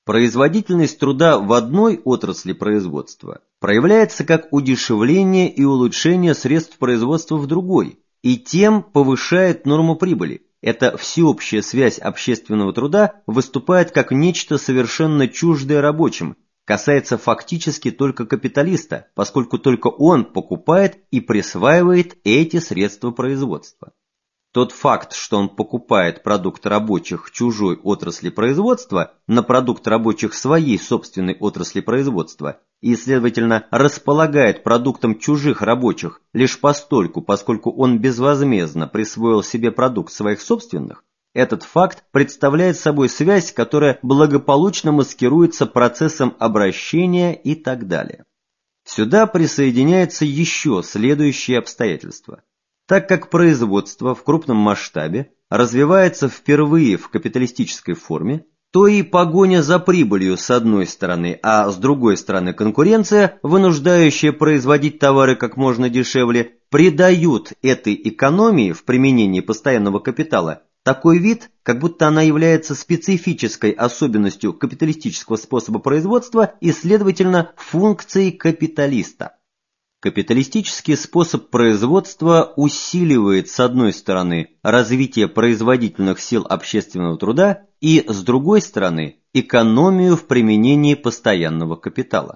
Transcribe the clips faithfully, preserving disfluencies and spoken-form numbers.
Производительность труда в одной отрасли производства проявляется как удешевление и улучшение средств производства в другой, и тем повышает норму прибыли. Эта всеобщая связь общественного труда выступает как нечто совершенно чуждое рабочим, касается фактически только капиталиста, поскольку только он покупает и присваивает эти средства производства. Тот факт, что он покупает продукт рабочих чужой отрасли производства на продукт рабочих своей собственной отрасли производства и, следовательно, располагает продуктом чужих рабочих лишь постольку, поскольку он безвозмездно присвоил себе продукт своих собственных, этот факт представляет собой связь, которая благополучно маскируется процессом обращения и так далее. Сюда присоединяется еще следующее обстоятельство. Так как производство в крупном масштабе развивается впервые в капиталистической форме, то и погоня за прибылью с одной стороны, а с другой стороны конкуренция, вынуждающая производить товары как можно дешевле, придают этой экономии в применении постоянного капитала такой вид, как будто она является специфической особенностью капиталистического способа производства и, следовательно, функцией капиталиста. Капиталистический способ производства усиливает, с одной стороны, развитие производительных сил общественного труда и, с другой стороны, экономию в применении постоянного капитала.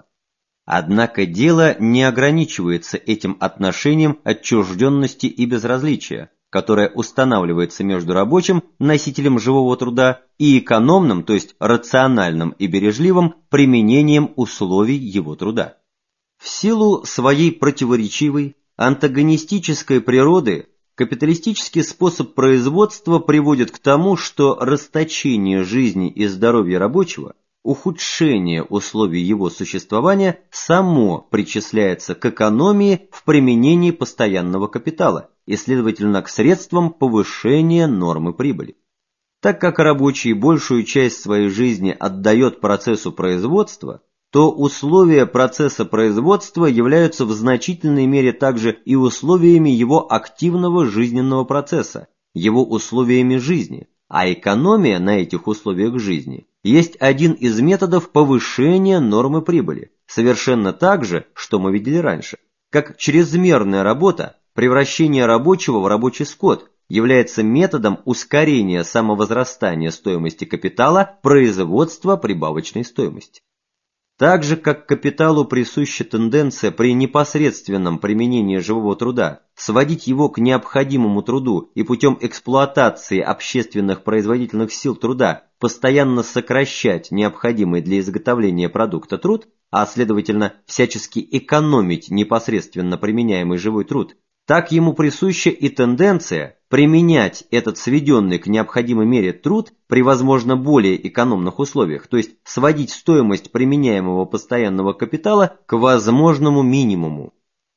Однако дело не ограничивается этим отношением отчужденности и безразличия, которое устанавливается между рабочим, носителем живого труда, и экономным, то есть рациональным и бережливым применением условий его труда. В силу своей противоречивой, антагонистической природы, капиталистический способ производства приводит к тому, что расточение жизни и здоровья рабочего, ухудшение условий его существования само причисляется к экономии в применении постоянного капитала и, следовательно, к средствам повышения нормы прибыли. Так как рабочий большую часть своей жизни отдает процессу производства, то условия процесса производства являются в значительной мере также и условиями его активного жизненного процесса, его условиями жизни, а экономия на этих условиях жизни есть один из методов повышения нормы прибыли, совершенно так же, что мы видели раньше, как чрезмерная работа, превращение рабочего в рабочий скот, является методом ускорения самовозрастания стоимости капитала производства прибавочной стоимости. Так же, как капиталу присуща тенденция при непосредственном применении живого труда сводить его к необходимому труду и путем эксплуатации общественных производительных сил труда постоянно сокращать необходимый для изготовления продукта труд, а следовательно всячески экономить непосредственно применяемый живой труд, так ему присуща и тенденция применять этот сведенный к необходимой мере труд при, возможно, более экономных условиях, то есть сводить стоимость применяемого постоянного капитала к возможному минимуму.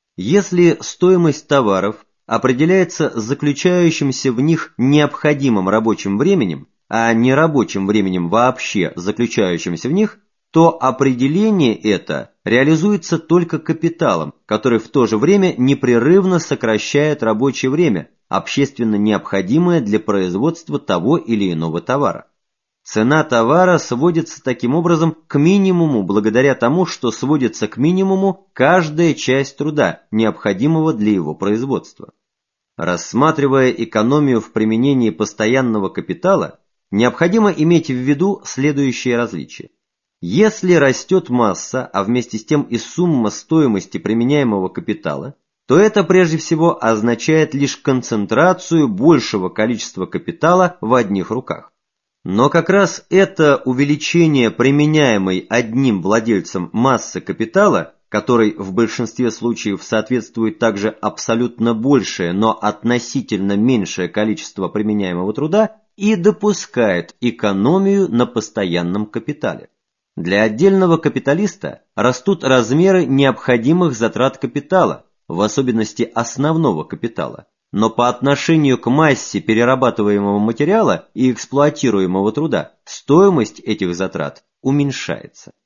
Если стоимость товаров определяется заключающимся в них необходимым рабочим временем, а не рабочим временем вообще заключающимся в них, то определение это реализуется только капиталом, который в то же время непрерывно сокращает рабочее время, общественно необходимое для производства того или иного товара. Цена товара сводится таким образом к минимуму благодаря тому, что сводится к минимуму каждая часть труда, необходимого для его производства. Рассматривая экономию в применении постоянного капитала, необходимо иметь в виду следующие различия. Если растет масса, а вместе с тем и сумма стоимости применяемого капитала, то это прежде всего означает лишь концентрацию большего количества капитала в одних руках. Но как раз это увеличение применяемой одним владельцем массы капитала, которой в большинстве случаев соответствует также абсолютно большее, но относительно меньшее количество применяемого труда, и допускает экономию на постоянном капитале. Для отдельного капиталиста растут размеры необходимых затрат капитала, в особенности основного капитала, но по отношению к массе перерабатываемого материала и эксплуатируемого труда стоимость этих затрат уменьшается.